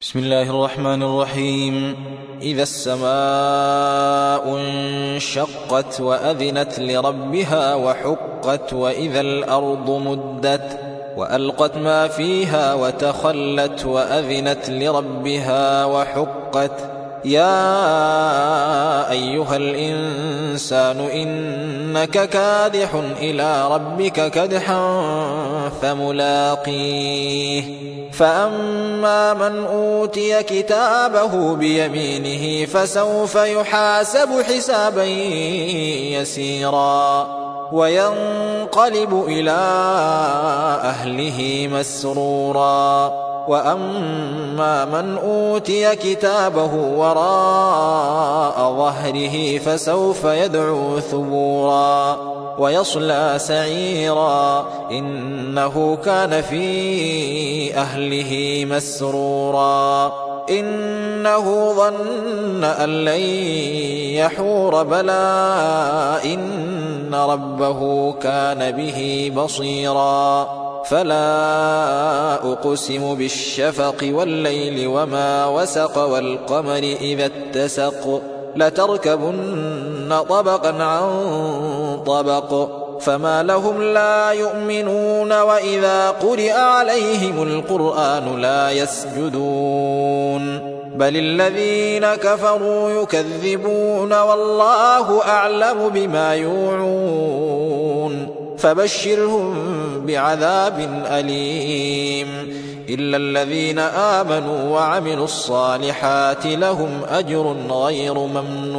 بسم الله الرحمن الرحيم. إذا السماء انشقت وأذنت لربها وحقت وإذا الأرض مدت وألقت ما فيها وتخلت وأذنت لربها وحقت. يا أيها الإنسان إنك كادح إلى ربك كدحا فملاقيه. فأما من أوتي كتابه بيمينه فسوف يحاسب حسابا يسيرا وينقلب إلى أهله مسرورا. وأما من أوتي كتابه وراء ظهره فسوف يدعو ثبورا ويصلى سعيرا إنه كان في أهله مسرورا. إنه ظن أن لن يحور بلى إن ربه كان به بصيرا. فلا أقسم بالشفق والليل وما وسق والقمر إذا اتسق لتركبن طبقا عن طبق فما لهم لا يؤمنون وإذا قرئ عليهم القرآن لا يسجدون بل الذين كفروا يكذبون والله أعلم بما يوعون فبشرهم بعذاب أليم إلا الذين آمنوا وعملوا الصالحات لهم أجر غير ممنون.